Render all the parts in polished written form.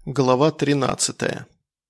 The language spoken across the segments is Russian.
Глава 13.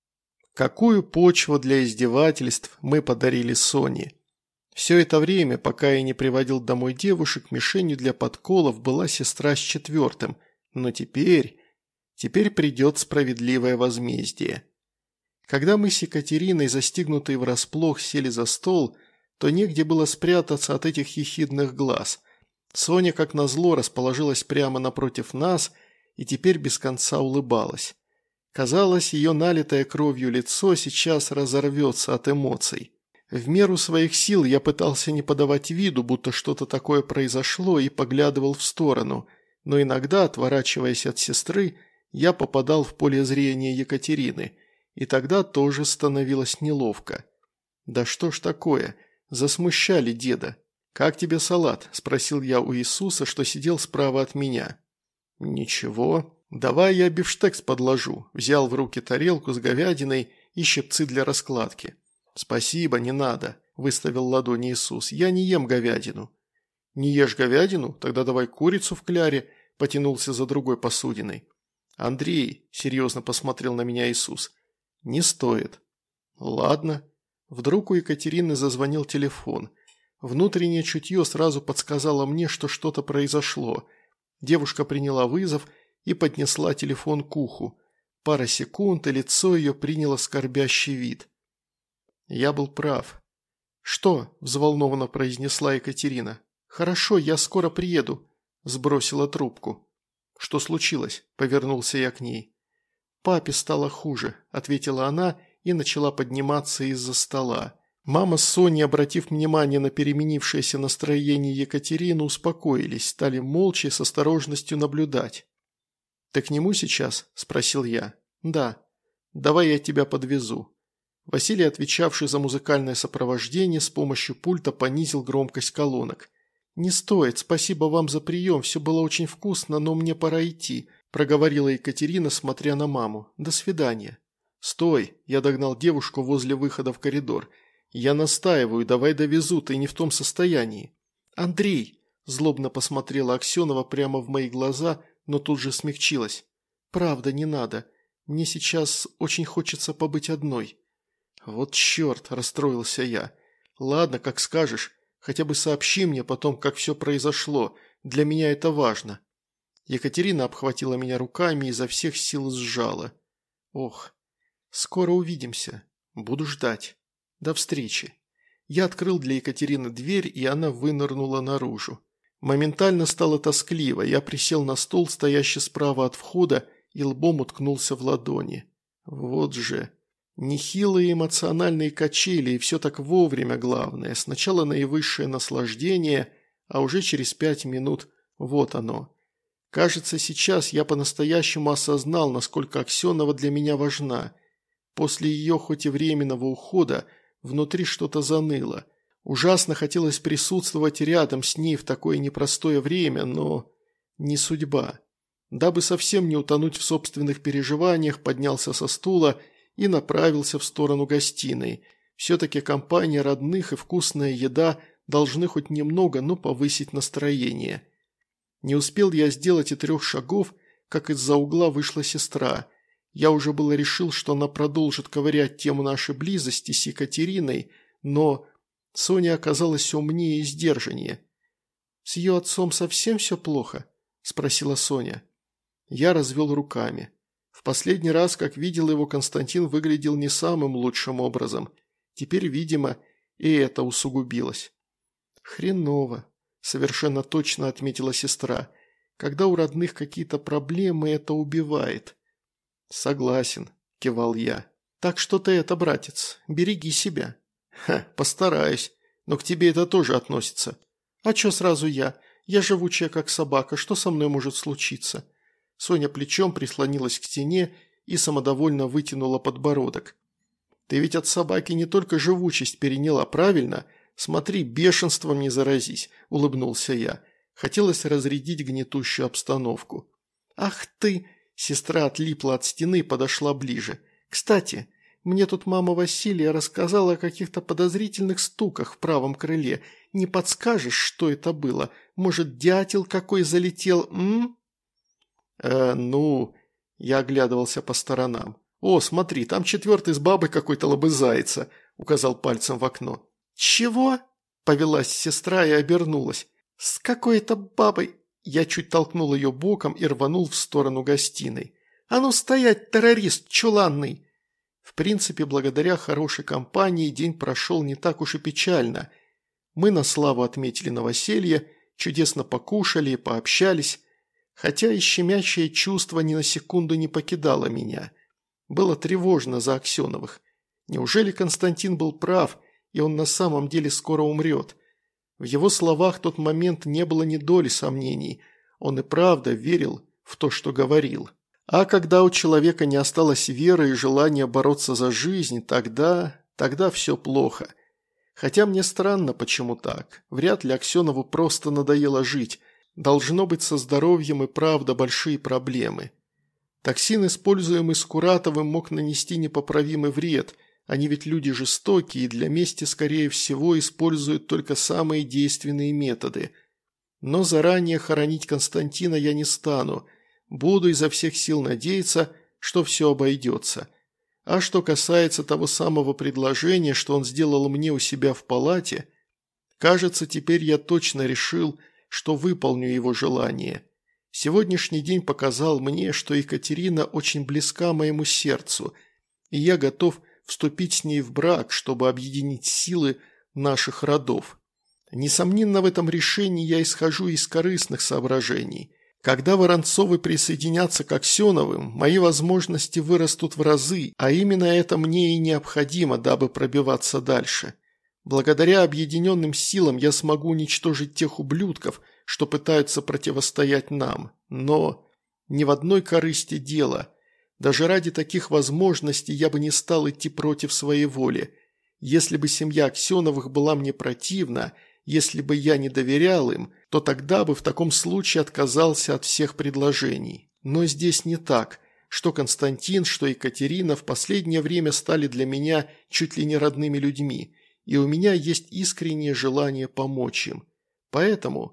Какую почву для издевательств мы подарили Соне? Все это время, пока я не приводил домой девушек, мишенью для подколов была сестра с четвертым, но теперь придет справедливое возмездие. Когда мы с Екатериной, застигнутые врасплох, сели за стол, то негде было спрятаться от этих ехидных глаз. Соня, как назло, расположилась прямо напротив нас и теперь без конца улыбалась. Казалось, ее налитое кровью лицо сейчас разорвется от эмоций. В меру своих сил я пытался не подавать виду, будто что-то такое произошло, и поглядывал в сторону, но иногда, отворачиваясь от сестры, я попадал в поле зрения Екатерины, и тогда тоже становилось неловко. «Да что ж такое? Засмущали деда. Как тебе салат?» – спросил я у Иисуса, что сидел справа от меня. «Ничего. Давай я бифштекс подложу», – взял в руки тарелку с говядиной и щипцы для раскладки. «Спасибо, не надо», – выставил ладони Иисус, – «я не ем говядину». «Не ешь говядину? Тогда давай курицу в кляре», – потянулся за другой посудиной. «Андрей», – серьезно посмотрел на меня Иисус, – «не стоит». «Ладно». Вдруг у Екатерины зазвонил телефон. Внутреннее чутье сразу подсказало мне, что что-то произошло. Девушка приняла вызов и поднесла телефон к уху. Пара секунд, и лицо ее приняло скорбящий вид. Я был прав. «Что?» – взволнованно произнесла Екатерина. «Хорошо, я скоро приеду», – сбросила трубку. «Что случилось?» – повернулся я к ней. «Папе стало хуже», – ответила она и начала подниматься из-за стола. Мама с Соней, обратив внимание на переменившееся настроение Екатерины, успокоились, стали молча и с осторожностью наблюдать. «Ты к нему сейчас?» – спросил я. «Да». «Давай я тебя подвезу». Василий, отвечавший за музыкальное сопровождение, с помощью пульта понизил громкость колонок. «Не стоит, спасибо вам за прием, все было очень вкусно, но мне пора идти», – проговорила Екатерина, смотря на маму. «До свидания». «Стой!» – я догнал девушку возле выхода в коридор. «Я настаиваю, давай довезу, ты не в том состоянии». «Андрей!» – злобно посмотрела Аксенова прямо в мои глаза, но тут же смягчилась. «Правда, не надо. Мне сейчас очень хочется побыть одной». «Вот черт!» – расстроился я. «Ладно, как скажешь. Хотя бы сообщи мне потом, как все произошло. Для меня это важно». Екатерина обхватила меня руками и изо всех сил сжала. «Ох, скоро увидимся. Буду ждать. До встречи». Я открыл для Екатерины дверь, и она вынырнула наружу. Моментально стало тоскливо. Я присел на стол, стоящий справа от входа, и лбом уткнулся в ладони. Вот же. Нехилые эмоциональные качели, и все так вовремя, главное. Сначала наивысшее наслаждение, а уже через 5 минут вот оно. Кажется, сейчас я по-настоящему осознал, насколько Аксенова для меня важна. После ее хоть и временного ухода внутри что-то заныло. Ужасно хотелось присутствовать рядом с ней в такое непростое время, но не судьба. Дабы совсем не утонуть в собственных переживаниях, поднялся со стула и направился в сторону гостиной. Все-таки компания родных и вкусная еда должны хоть немного, но повысить настроение. Не успел я сделать и 3 шагов, как из-за угла вышла сестра. Я уже было решил, что она продолжит ковырять тему нашей близости с Екатериной, но Соня оказалась умнее и сдержаннее. «С ее отцом совсем все плохо?» – спросила Соня. Я развел руками. В последний раз, как видел его, Константин выглядел не самым лучшим образом. Теперь, видимо, и это усугубилось. «Хреново», – совершенно точно отметила сестра. «Когда у родных какие-то проблемы, это убивает». «Согласен», – кивал я. «Так что ты это, братец, береги себя». «Ха, постараюсь. Но к тебе это тоже относится». «А чё сразу я? Я живучая как собака, что со мной может случиться?» Соня плечом прислонилась к стене и самодовольно вытянула подбородок. «Ты ведь от собаки не только живучесть переняла, правильно? Смотри, бешенством не заразись», – улыбнулся я. Хотелось разрядить гнетущую обстановку. «Ах ты!» – сестра отлипла от стены и подошла ближе. «Кстати, мне тут мама Василия рассказала о каких-то подозрительных стуках в правом крыле. Не подскажешь, что это было? Может, дятел какой залетел, м?» «Ну...» Я оглядывался по сторонам. «О, смотри, там четвертый с бабой какой-то лобызается», – указал пальцем в окно. «Чего?» – повелась сестра и обернулась. «С какой-то бабой?» Я чуть толкнул ее боком и рванул в сторону гостиной. «А ну стоять, террорист чуланный!» В принципе, благодаря хорошей компании день прошел не так уж и печально. Мы на славу отметили новоселье, чудесно покушали и пообщались, хотя и щемящее чувство ни на секунду не покидало меня. Было тревожно за Аксеновых. Неужели Константин был прав, и он на самом деле скоро умрет? В его словах в тот момент не было ни доли сомнений. Он и правда верил в то, что говорил. А когда у человека не осталось веры и желания бороться за жизнь, тогда все плохо. Хотя мне странно, почему так. Вряд ли Аксенову просто надоело жить. Должно быть, со здоровьем и правда большие проблемы. Токсин, используемый Скуратовым, мог нанести непоправимый вред. Они ведь люди жестокие и для мести, скорее всего, используют только самые действенные методы. Но заранее хоронить Константина я не стану. Буду изо всех сил надеяться, что все обойдется. А что касается того самого предложения, что он сделал мне у себя в палате, кажется, теперь я точно решил, что выполню его желание. Сегодняшний день показал мне, что Екатерина очень близка моему сердцу, и я готов вступить с ней в брак, чтобы объединить силы наших родов. Несомненно, в этом решении я исхожу из корыстных соображений. Когда Воронцовы присоединятся к Аксеновым, мои возможности вырастут в разы, а именно это мне и необходимо, дабы пробиваться дальше. Благодаря объединенным силам я смогу уничтожить тех ублюдков, что пытаются противостоять нам. Но ни в одной корысти дело. Даже ради таких возможностей я бы не стал идти против своей воли. Если бы семья Аксеновых была мне противна, если бы я не доверял им, то тогда бы в таком случае отказался от всех предложений. Но здесь не так. Что Константин, что Екатерина в последнее время стали для меня чуть ли не родными людьми, и у меня есть искреннее желание помочь им. Поэтому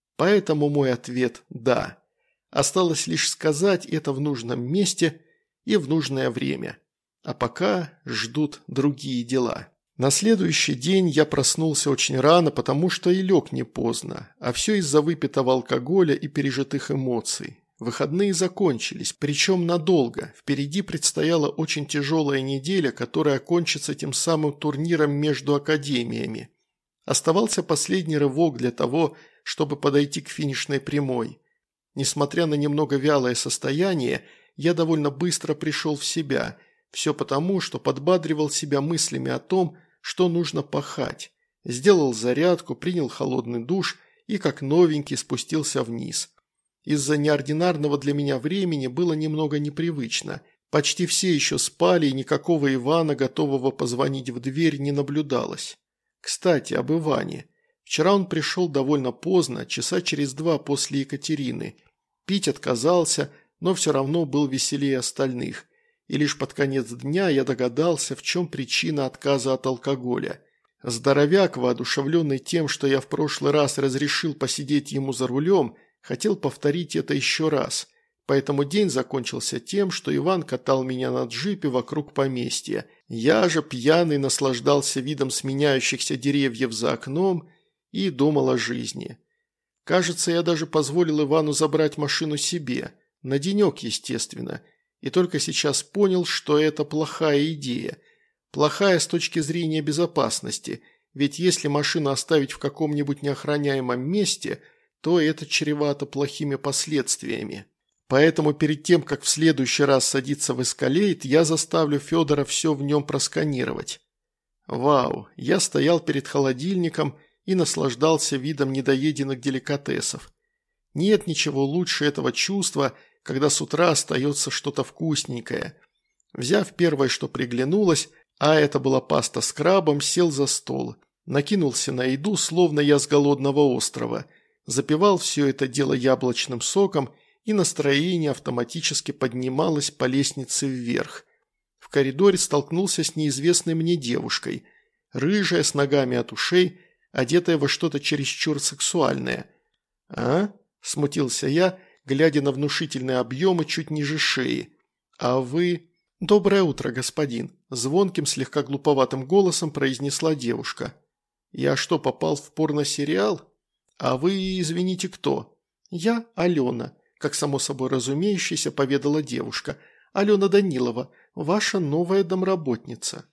мой ответ – да. Осталось лишь сказать это в нужном месте и в нужное время. А пока ждут другие дела. На следующий день я проснулся очень рано, потому что и лег не поздно, а все из-за выпитого алкоголя и пережитых эмоций. Выходные закончились, причем надолго. Впереди предстояла очень тяжелая неделя, которая окончится тем самым турниром между академиями. Оставался последний рывок для того, чтобы подойти к финишной прямой. Несмотря на немного вялое состояние, я довольно быстро пришел в себя. Все потому, что подбадривал себя мыслями о том, что нужно пахать. Сделал зарядку, принял холодный душ и как новенький спустился вниз. Из-за неординарного для меня времени было немного непривычно. Почти все еще спали, и никакого Ивана, готового позвонить в дверь, не наблюдалось. Кстати, об Иване. Вчера он пришел довольно поздно, часа через 2 после Екатерины. Пить отказался, но все равно был веселее остальных. И лишь под конец дня я догадался, в чем причина отказа от алкоголя. Здоровяк, воодушевленный тем, что я в прошлый раз разрешил посидеть ему за рулем, хотел повторить это еще раз. Поэтому день закончился тем, что Иван катал меня на джипе вокруг поместья. Я же пьяный наслаждался видом сменяющихся деревьев за окном и думал о жизни. Кажется, я даже позволил Ивану забрать машину себе. На денек, естественно. И только сейчас понял, что это плохая идея. Плохая с точки зрения безопасности, ведь если машину оставить в каком-нибудь неохраняемом месте, то это чревато плохими последствиями. Поэтому перед тем, как в следующий раз садиться в эскалейт, я заставлю Федора все в нем просканировать. Вау, я стоял перед холодильником и наслаждался видом недоеденных деликатесов. Нет ничего лучше этого чувства, когда с утра остается что-то вкусненькое. Взяв первое, что приглянулось, а это была паста с крабом, сел за стол. Накинулся на еду, словно я с голодного острова. Запивал все это дело яблочным соком, и настроение автоматически поднималось по лестнице вверх. В коридоре столкнулся с неизвестной мне девушкой. Рыжая, с ногами от ушей, одетая во что-то чересчур сексуальное. «А?» – смутился я, глядя на внушительные объемы чуть ниже шеи. А вы...» «Доброе утро, господин», – звонким, слегка глуповатым голосом произнесла девушка. «Я что, попал в порносериал? А вы, извините, кто?» «Я Алена», – как само собой разумеющееся поведала девушка. «Алена Данилова, ваша новая домработница».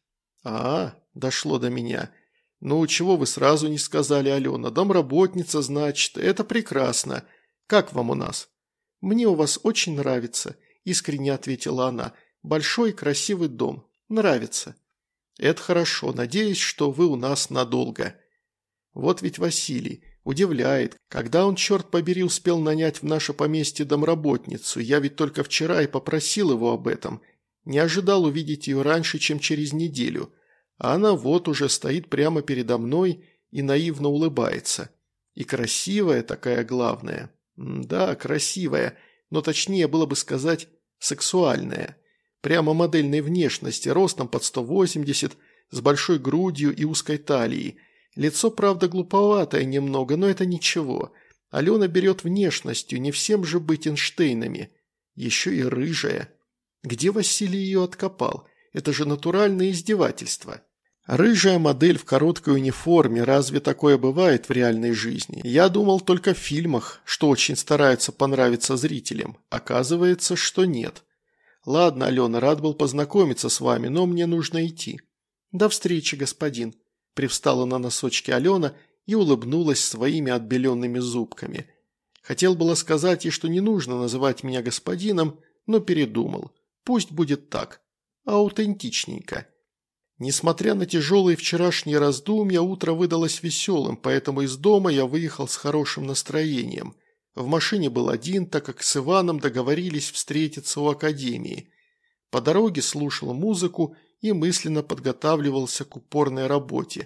Дошло до меня. «Ну, чего вы сразу не сказали, Алена? Домработница, значит, это прекрасно. Как вам у нас?» «Мне у вас очень нравится», – искренне ответила она. «Большой красивый дом. Нравится». «Это хорошо. Надеюсь, что вы у нас надолго». Вот ведь Василий. Удивляет. Когда он, черт побери, успел нанять в наше поместье домработницу? Я ведь только вчера и попросил его об этом. Не ожидал увидеть ее раньше, чем через неделю. А она вот уже стоит прямо передо мной и наивно улыбается. И красивая такая, главное. Да, красивая, но точнее было бы сказать сексуальная. Прямо модельной внешности, ростом под 180, с большой грудью и узкой талией. Лицо, правда, глуповатое немного, но это ничего. Алена берет внешностью, не всем же быть Эйнштейнами. Еще и рыжая. Где Василий ее откопал? Это же натуральное издевательство. Рыжая модель в короткой униформе, разве такое бывает в реальной жизни? Я думал только в фильмах, что очень стараются понравиться зрителям. Оказывается, что нет. Ладно, Алена, рад был познакомиться с вами, но мне нужно идти. До встречи, господин. Привстала на носочки Алена и улыбнулась своими отбеленными зубками. Хотел было сказать ей, что не нужно называть меня господином, но передумал. Пусть будет так. Аутентичненько. Несмотря на тяжелые вчерашние раздумья, утро выдалось веселым, поэтому из дома я выехал с хорошим настроением. В машине был один, так как с Иваном договорились встретиться у академии. По дороге слушал музыку и мысленно подготавливался к упорной работе.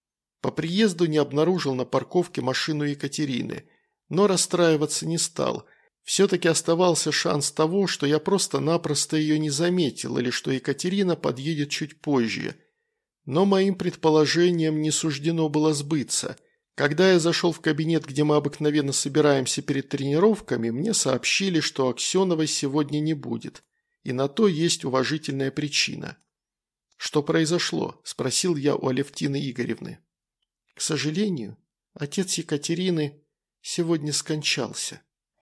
По приезду не обнаружил на парковке машину Екатерины, но расстраиваться не стал. Все-таки оставался шанс того, что я просто-напросто ее не заметил или что Екатерина подъедет чуть позже. Но моим предположениям не суждено было сбыться. Когда я зашел в кабинет, где мы обыкновенно собираемся перед тренировками, мне сообщили, что Аксеновой сегодня не будет. И на то есть уважительная причина. «Что произошло?» – спросил я у Алевтины Игоревны. «К сожалению, отец Екатерины сегодня скончался».